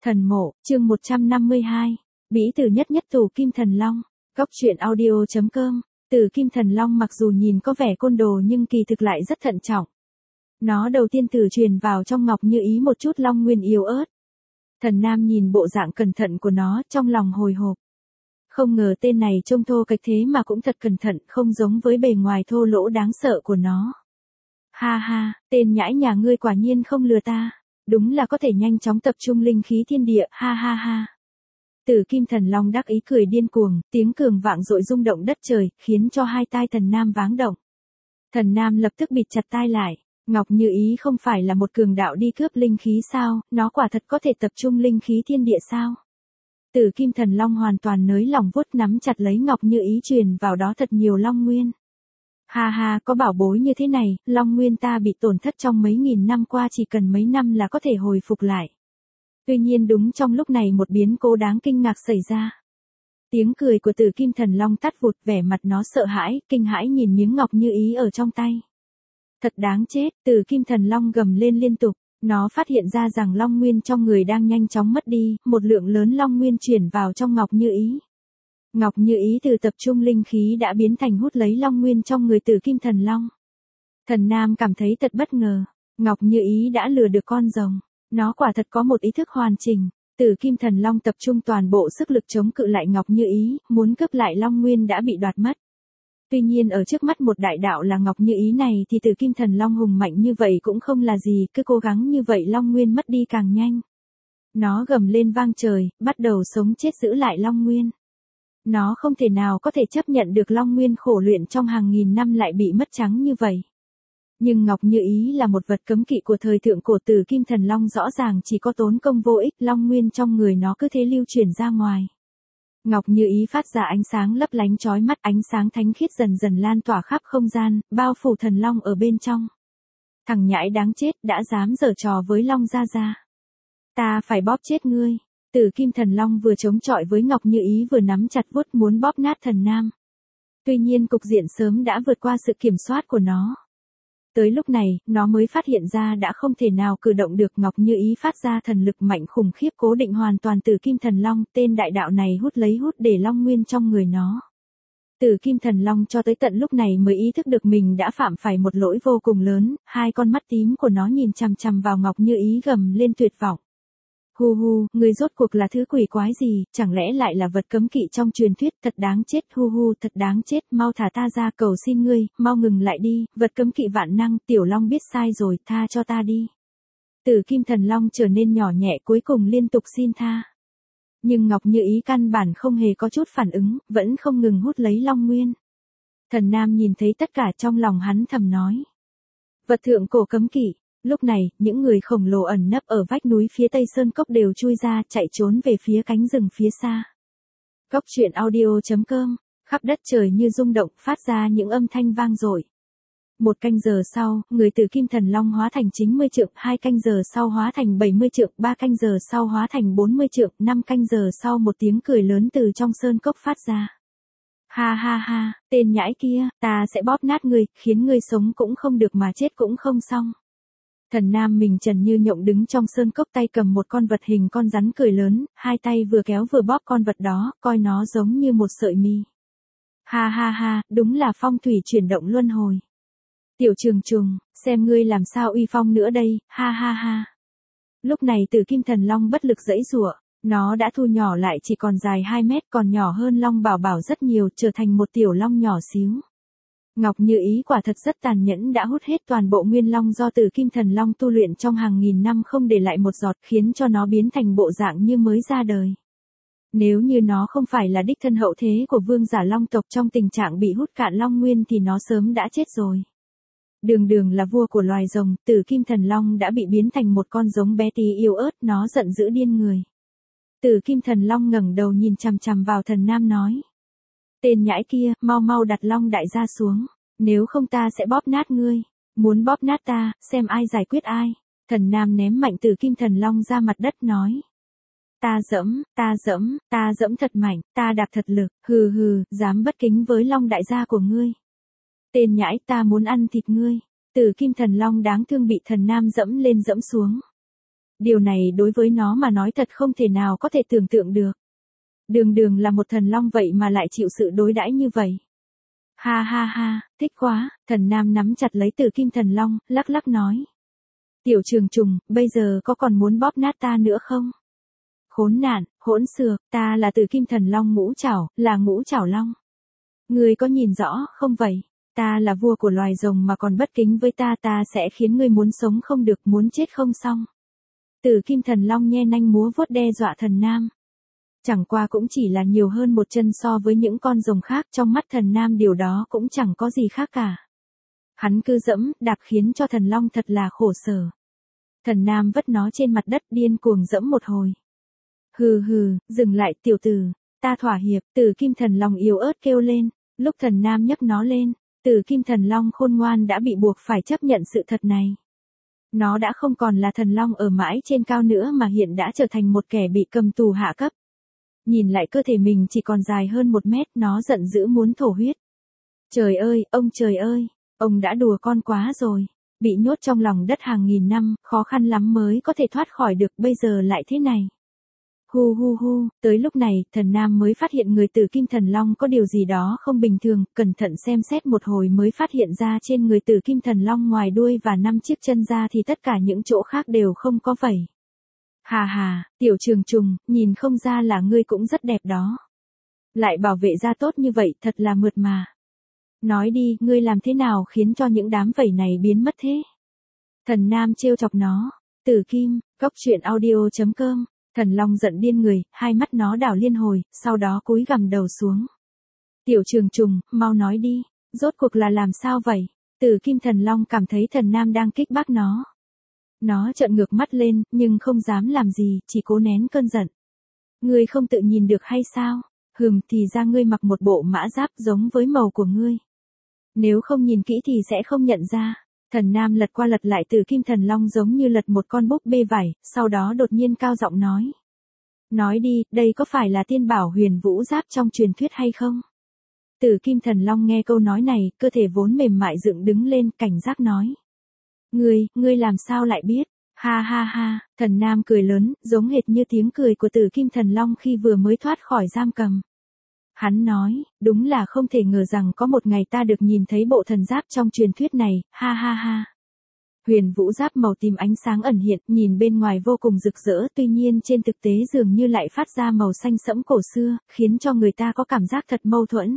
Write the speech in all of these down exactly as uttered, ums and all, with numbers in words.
Thần mộ, chương một trăm năm mươi hai. Bí từ nhất nhất Tử Kim Thần Long. Góc truyện audio chấm com. Tử Kim Thần Long mặc dù nhìn có vẻ côn đồ nhưng kỳ thực lại rất thận trọng. Nó đầu tiên thử truyền vào trong Ngọc Như Ý một chút long nguyên yếu ớt. Thần Nam nhìn bộ dạng cẩn thận của nó, trong lòng hồi hộp. Không ngờ tên này trông thô kệch thế mà cũng thật cẩn thận, không giống với bề ngoài thô lỗ đáng sợ của nó. Ha ha, tên nhãi nhà ngươi quả nhiên không lừa ta. Đúng là có thể nhanh chóng tập trung linh khí thiên địa, ha ha ha. Tử Kim Thần Long đắc ý cười điên cuồng, tiếng cường vang dội rung động đất trời, khiến cho hai tai Thần Nam váng động. Thần Nam lập tức bịt chặt tai lại. Ngọc Như Ý không phải là một cường đạo đi cướp linh khí sao, nó quả thật có thể tập trung linh khí thiên địa sao? Tử Kim Thần Long hoàn toàn nới lòng vuốt nắm chặt lấy Ngọc Như Ý truyền vào đó thật nhiều long nguyên. Ha ha, có bảo bối như thế này, long nguyên ta bị tổn thất trong mấy nghìn năm qua chỉ cần mấy năm là có thể hồi phục lại. Tuy nhiên đúng trong lúc này một biến cố đáng kinh ngạc xảy ra. Tiếng cười của Tử Kim Thần Long tắt vụt, vẻ mặt nó sợ hãi, kinh hãi nhìn miếng Ngọc Như Ý ở trong tay. Thật đáng chết, Tử Kim Thần Long gầm lên liên tục, nó phát hiện ra rằng long nguyên trong người đang nhanh chóng mất đi, một lượng lớn long nguyên chuyển vào trong Ngọc Như Ý. Ngọc Như Ý từ tập trung linh khí đã biến thành hút lấy long nguyên trong người Tử Kim Thần Long. Thần Nam cảm thấy thật bất ngờ, Ngọc Như Ý đã lừa được con rồng, nó quả thật có một ý thức hoàn chỉnh. Tử Kim Thần Long tập trung toàn bộ sức lực chống cự lại Ngọc Như Ý, muốn cướp lại long nguyên đã bị đoạt mất. Tuy nhiên ở trước mắt một đại đạo là Ngọc Như Ý này thì Tử Kim Thần Long hùng mạnh như vậy cũng không là gì, cứ cố gắng như vậy long nguyên mất đi càng nhanh. Nó gầm lên vang trời, bắt đầu sống chết giữ lại long nguyên. Nó không thể nào có thể chấp nhận được long nguyên khổ luyện trong hàng nghìn năm lại bị mất trắng như vậy. Nhưng Ngọc Như Ý là một vật cấm kỵ của thời thượng cổ, Tử Kim Thần Long rõ ràng chỉ có tốn công vô ích, long nguyên trong người nó cứ thế lưu truyền ra ngoài. Ngọc Như Ý phát ra ánh sáng lấp lánh chói mắt, ánh sáng thánh khiết dần dần lan tỏa khắp không gian, bao phủ thần long ở bên trong. Thằng nhãi đáng chết, đã dám giở trò với Long Gia Gia. Ta phải bóp chết ngươi. Tử Kim Thần Long vừa chống chọi với Ngọc Như Ý vừa nắm chặt vuốt muốn bóp nát Thần Nam. Tuy nhiên cục diện sớm đã vượt qua sự kiểm soát của nó. Tới lúc này, nó mới phát hiện ra đã không thể nào cử động được. Ngọc Như Ý phát ra thần lực mạnh khủng khiếp cố định hoàn toàn Tử Kim Thần Long, tên đại đạo này hút lấy hút để long nguyên trong người nó. Tử Kim Thần Long cho tới tận lúc này mới ý thức được mình đã phạm phải một lỗi vô cùng lớn, hai con mắt tím của nó nhìn chằm chằm vào Ngọc Như Ý gầm lên tuyệt vọng. Hu hu, ngươi rốt cuộc là thứ quỷ quái gì, chẳng lẽ lại là vật cấm kỵ trong truyền thuyết, thật đáng chết, hu hu, thật đáng chết, mau thả ta ra, cầu xin ngươi, mau ngừng lại đi, vật cấm kỵ vạn năng, tiểu long biết sai rồi, tha cho ta đi. Tử Kim Thần Long trở nên nhỏ nhẹ cuối cùng liên tục xin tha. Nhưng Ngọc Như Ý căn bản không hề có chút phản ứng, vẫn không ngừng hút lấy long nguyên. Thần Nam nhìn thấy tất cả trong lòng hắn thầm nói. Vật thượng cổ cấm kỵ. Lúc này, những người khổng lồ ẩn nấp ở vách núi phía tây sơn cốc đều chui ra, chạy trốn về phía cánh rừng phía xa. Góc truyện audio chấm com, khắp đất trời như rung động, phát ra những âm thanh vang dội. Một canh giờ sau, người Tử Kim Thần Long hóa thành chín mươi trượng, hai canh giờ sau hóa thành bảy mươi trượng, ba canh giờ sau hóa thành bốn mươi trượng, năm canh giờ sau một tiếng cười lớn từ trong sơn cốc phát ra. Ha ha ha, tên nhãi kia, ta sẽ bóp nát ngươi, khiến ngươi sống cũng không được mà chết cũng không xong. Thần Nam mình trần như nhộng đứng trong sơn cốc, tay cầm một con vật hình con rắn cười lớn, hai tay vừa kéo vừa bóp con vật đó, coi nó giống như một sợi mi. Ha ha ha, đúng là phong thủy chuyển động luân hồi. Tiểu Trường Trùng, xem ngươi làm sao uy phong nữa đây, ha ha ha. Lúc này Tử Kim Thần Long bất lực giãy giụa, nó đã thu nhỏ lại chỉ còn dài hai mét, còn nhỏ hơn Long Bảo Bảo rất nhiều, trở thành một tiểu long nhỏ xíu. Ngọc Như Ý quả thật rất tàn nhẫn, đã hút hết toàn bộ nguyên long do Tử Kim Thần Long tu luyện trong hàng nghìn năm không để lại một giọt, khiến cho nó biến thành bộ dạng như mới ra đời. Nếu như nó không phải là đích thân hậu thế của vương giả long tộc trong tình trạng bị hút cạn long nguyên thì nó sớm đã chết rồi. Đường đường là vua của loài rồng, Tử Kim Thần Long đã bị biến thành một con giống bé tí yếu ớt, nó giận dữ điên người. Tử Kim Thần Long ngẩng đầu nhìn chằm chằm vào Thần Nam nói. Tên nhãi kia, mau mau đặt Long Đại gia xuống, nếu không ta sẽ bóp nát ngươi. Muốn bóp nát ta, xem ai giải quyết ai. Thần Nam ném mạnh Tử Kim Thần Long ra mặt đất nói. Ta dẫm, ta dẫm, ta dẫm thật mạnh, ta đạp thật lực, hừ hừ, dám bất kính với Long Đại gia của ngươi. Tên nhãi, ta muốn ăn thịt ngươi. Tử Kim Thần Long đáng thương bị Thần Nam dẫm lên dẫm xuống. Điều này đối với nó mà nói thật không thể nào có thể tưởng tượng được. Đường đường là một thần long vậy mà lại chịu sự đối đãi như vậy. Ha ha ha, thích quá, thần nam nắm chặt lấy Tử Kim Thần Long, lắc lắc nói. Tiểu Trường Trùng, bây giờ có còn muốn bóp nát ta nữa không? Khốn nạn, hỗn xược, ta là Tử Kim Thần Long ngũ trảo, là ngũ trảo long. Ngươi có nhìn rõ không vậy? Ta là vua của loài rồng mà còn bất kính với ta, ta sẽ khiến ngươi muốn sống không được, muốn chết không xong. Tử Kim Thần Long nhe nanh múa vuốt đe dọa thần nam. Chẳng qua cũng chỉ là nhiều hơn một chân so với những con rồng khác, trong mắt thần nam điều đó cũng chẳng có gì khác cả. Hắn cứ dẫm, đạp khiến cho thần long thật là khổ sở. Thần nam vất nó trên mặt đất điên cuồng dẫm một hồi. Hừ hừ, dừng lại tiểu tử, ta thỏa hiệp. Tử Kim Thần Long yếu ớt kêu lên, lúc thần nam nhấc nó lên, Tử Kim Thần Long khôn ngoan đã bị buộc phải chấp nhận sự thật này. Nó đã không còn là thần long ở mãi trên cao nữa mà hiện đã trở thành một kẻ bị cầm tù hạ cấp. Nhìn lại cơ thể mình chỉ còn dài hơn một mét, nó giận dữ muốn thổ huyết. Trời ơi, ông trời ơi, ông đã đùa con quá rồi. Bị nhốt trong lòng đất hàng nghìn năm, khó khăn lắm mới có thể thoát khỏi được, bây giờ lại thế này. Hu hu hu, tới lúc này, thần nam mới phát hiện người Tử Kim Thần Long có điều gì đó không bình thường, cẩn thận xem xét một hồi mới phát hiện ra trên người Tử Kim Thần Long ngoài đuôi và năm chiếc chân ra thì tất cả những chỗ khác đều không có vảy. Hà hà, Tiểu Trường Trùng, nhìn không ra là ngươi cũng rất đẹp đó. Lại bảo vệ da tốt như vậy, thật là mượt mà. Nói đi, ngươi làm thế nào khiến cho những đám vảy này biến mất thế? Thần nam trêu chọc nó. Tử Kim, Cốc Truyện Audio chấm com. Thần long giận điên người, hai mắt nó đảo liên hồi, sau đó cúi gằm đầu xuống. Tiểu Trường Trùng, mau nói đi, rốt cuộc là làm sao vậy? Tử Kim Thần Long cảm thấy thần nam đang kích bác nó. Nó trợn ngược mắt lên, nhưng không dám làm gì, chỉ cố nén cơn giận. Ngươi không tự nhìn được hay sao? Hừm, thì ra ngươi mặc một bộ mã giáp giống với màu của ngươi. Nếu không nhìn kỹ thì sẽ không nhận ra. Thần nam lật qua lật lại Tử Kim Thần Long giống như lật một con búp bê vải, sau đó đột nhiên cao giọng nói. Nói đi, đây có phải là tiên bảo Huyền Vũ Giáp trong truyền thuyết hay không? Tử Kim Thần Long nghe câu nói này, cơ thể vốn mềm mại dựng đứng lên, cảnh giác nói. Ngươi, ngươi làm sao lại biết? Ha ha ha, thần nam cười lớn, giống hệt như tiếng cười của Tử Kim Thần Long khi vừa mới thoát khỏi giam cầm. Hắn nói, đúng là không thể ngờ rằng có một ngày ta được nhìn thấy bộ thần giáp trong truyền thuyết này, ha ha ha. Huyền Vũ Giáp màu tím ánh sáng ẩn hiện, nhìn bên ngoài vô cùng rực rỡ, tuy nhiên trên thực tế dường như lại phát ra màu xanh sẫm cổ xưa, khiến cho người ta có cảm giác thật mâu thuẫn.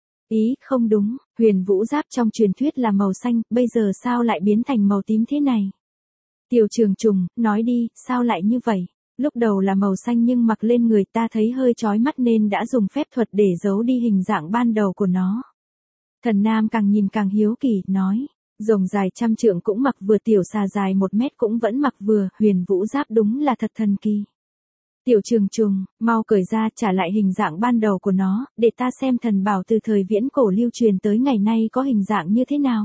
Ý, không đúng, Huyền Vũ Giáp trong truyền thuyết là màu xanh, bây giờ sao lại biến thành màu tím thế này? Tiểu Trường Trùng, nói đi, sao lại như vậy? Lúc đầu là màu xanh nhưng mặc lên người ta thấy hơi chói mắt nên đã dùng phép thuật để giấu đi hình dạng ban đầu của nó. Thần nam càng nhìn càng hiếu kỳ, nói, rồng dài trăm trượng cũng mặc vừa, tiểu xà dài một mét cũng vẫn mặc vừa, Huyền Vũ Giáp đúng là thật thần kỳ. Tiểu Trường Trùng, mau cởi ra trả lại hình dạng ban đầu của nó, để ta xem thần bảo từ thời viễn cổ lưu truyền tới ngày nay có hình dạng như thế nào.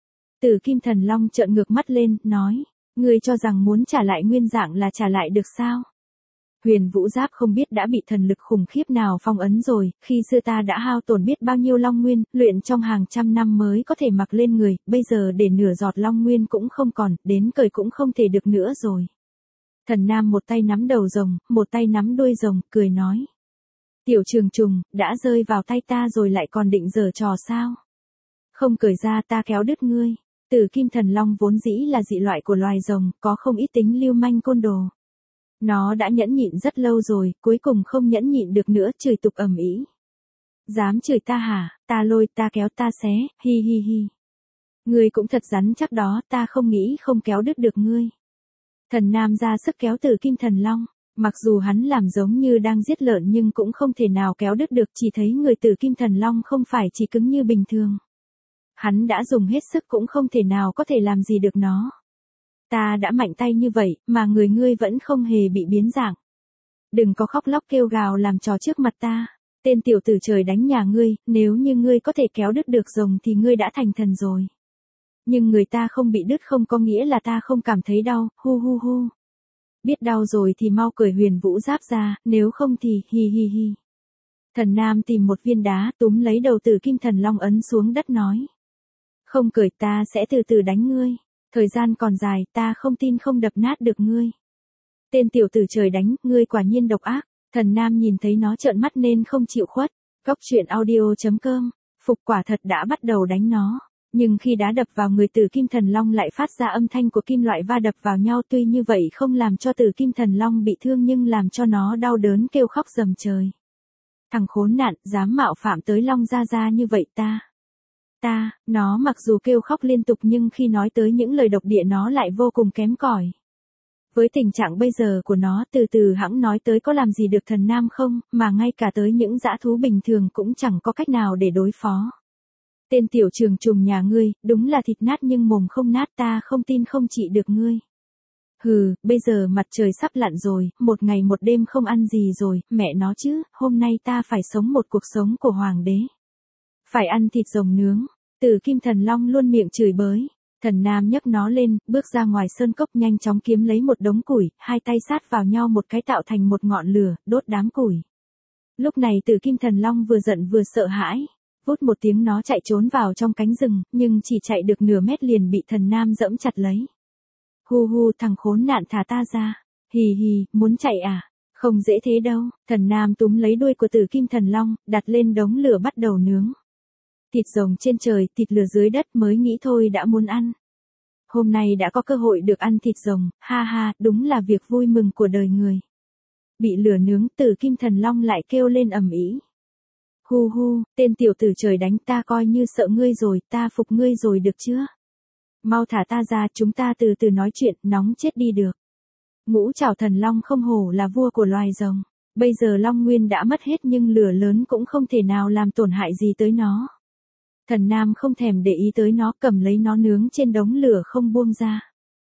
Tử Kim Thần Long trợn ngược mắt lên, nói, ngươi cho rằng muốn trả lại nguyên dạng là trả lại được sao? Huyền Vũ Giáp không biết đã bị thần lực khủng khiếp nào phong ấn rồi, khi xưa ta đã hao tổn biết bao nhiêu long nguyên, luyện trong hàng trăm năm mới có thể mặc lên người, bây giờ để nửa giọt long nguyên cũng không còn, đến cởi cũng không thể được nữa rồi. Thần nam một tay nắm đầu rồng, một tay nắm đuôi rồng, cười nói. Tiểu Trường Trùng, đã rơi vào tay ta rồi lại còn định giở trò sao? Không cởi ra ta kéo đứt ngươi. Tử Kim Thần Long vốn dĩ là dị loại của loài rồng, có không ít tính lưu manh côn đồ. Nó đã nhẫn nhịn rất lâu rồi, cuối cùng không nhẫn nhịn được nữa, chửi tục ầm ĩ. Dám chửi ta hả? Ta lôi, ta kéo, ta xé, hi hi hi. Ngươi cũng thật rắn chắc đó, ta không nghĩ không kéo đứt được ngươi. Thần nam ra sức kéo Tử Kim Thần Long, mặc dù hắn làm giống như đang giết lợn nhưng cũng không thể nào kéo đứt được, chỉ thấy người Tử Kim Thần Long không phải chỉ cứng như bình thường. Hắn đã dùng hết sức cũng không thể nào có thể làm gì được nó. Ta đã mạnh tay như vậy, mà người ngươi vẫn không hề bị biến dạng. Đừng có khóc lóc kêu gào làm trò trước mặt ta. Tên tiểu tử trời đánh nhà ngươi, nếu như ngươi có thể kéo đứt được rồng thì ngươi đã thành thần rồi. Nhưng người ta không bị đứt không có nghĩa là ta không cảm thấy đau, hu hu hu. Biết đau rồi thì mau cởi Huyền Vũ Giáp ra, nếu không thì hi hi hi. Thần nam tìm một viên đá túm lấy đầu Tử Kim Thần Long ấn xuống đất nói. Không cởi ta sẽ từ từ đánh ngươi. Thời gian còn dài, ta không tin không đập nát được ngươi. tên tiểu tử trời đánh, ngươi quả nhiên độc ác. Thần Nam nhìn thấy nó trợn mắt nên không chịu khuất. Cốc truyện audio.com, Phục quả thật đã bắt đầu đánh nó. Nhưng khi đá đập vào người Tử Kim Thần Long lại phát ra âm thanh của kim loại va đập vào nhau, tuy như vậy không làm cho Tử Kim Thần Long bị thương nhưng làm cho nó đau đớn kêu khóc rầm trời. Thằng khốn nạn, dám mạo phạm tới Long Gia Gia như vậy ta. Ta, nó mặc dù kêu khóc liên tục nhưng khi nói tới những lời độc địa nó lại vô cùng kém cỏi. Với tình trạng bây giờ của nó, từ từ hẵng nói tới có làm gì được Thần Nam không, mà ngay cả tới những dã thú bình thường cũng chẳng có cách nào để đối phó. Tên tiểu trường trùng nhà ngươi, đúng là thịt nát nhưng mồm không nát, ta không tin không trị được ngươi. Hừ, bây giờ mặt trời sắp lặn rồi, một ngày một đêm không ăn gì rồi, mẹ nó chứ, hôm nay ta phải sống một cuộc sống của hoàng đế. Phải ăn thịt rồng nướng. Tử Kim Thần Long luôn miệng chửi bới. Thần Nam nhấc nó lên, bước ra ngoài sơn cốc nhanh chóng kiếm lấy một đống củi, hai tay sát vào nhau một cái tạo thành một ngọn lửa, đốt đám củi. Lúc này Tử Kim Thần Long vừa giận vừa sợ hãi. Vút một tiếng nó chạy trốn vào trong cánh rừng, nhưng chỉ chạy được nửa mét liền bị Thần Nam giẫm chặt lấy. Hu hu, thằng khốn nạn, thả ta ra. Hì hì, muốn chạy à? Không dễ thế đâu. Thần Nam túm lấy đuôi của Tử Kim Thần Long, đặt lên đống lửa bắt đầu nướng. Thịt rồng trên trời, thịt lửa dưới đất, mới nghĩ thôi đã muốn ăn. Hôm nay đã có cơ hội được ăn thịt rồng, ha ha, đúng là việc vui mừng của đời người. Bị lửa nướng, Tử Kim Thần Long lại kêu lên ầm ĩ. Hu hu, tên tiểu tử trời đánh, ta coi như sợ ngươi rồi, ta phục ngươi rồi được chưa? Mau thả ta ra, chúng ta từ từ nói chuyện, nóng chết đi được. Ngũ Trảo Thần Long không hổ là vua của loài rồng. Bây giờ Long Nguyên đã mất hết nhưng lửa lớn cũng không thể nào làm tổn hại gì tới nó. Thần Nam không thèm để ý tới nó, cầm lấy nó nướng trên đống lửa không buông ra.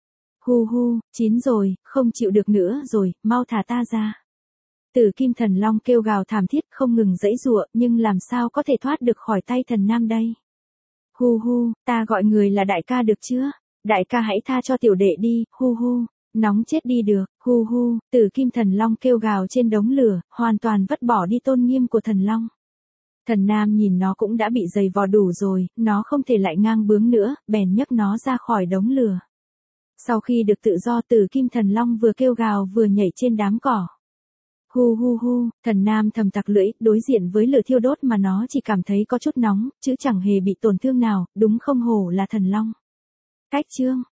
Hu hu, chín rồi, không chịu được nữa rồi, mau thả ta ra. Tử Kim Thần Long kêu gào thảm thiết không ngừng giãy giụa, nhưng làm sao có thể thoát được khỏi tay Thần Nam đây? Hu hu, ta gọi người là đại ca được chưa? Đại ca hãy tha cho tiểu đệ đi, hu hu, nóng chết đi được, hu hu, Tử Kim Thần Long kêu gào trên đống lửa, hoàn toàn vứt bỏ đi tôn nghiêm của Thần Long. Thần Nam nhìn nó cũng đã bị dày vò đủ rồi, nó không thể lại ngang bướng nữa, bèn nhấc nó ra khỏi đống lửa. Sau khi được tự do, Tử Kim Thần Long vừa kêu gào vừa nhảy trên đám cỏ. Hu hu hu, Thần Nam thầm tặc lưỡi, đối diện với lửa thiêu đốt mà nó chỉ cảm thấy có chút nóng, chứ chẳng hề bị tổn thương nào, đúng không hổ là Thần Long. Cách chương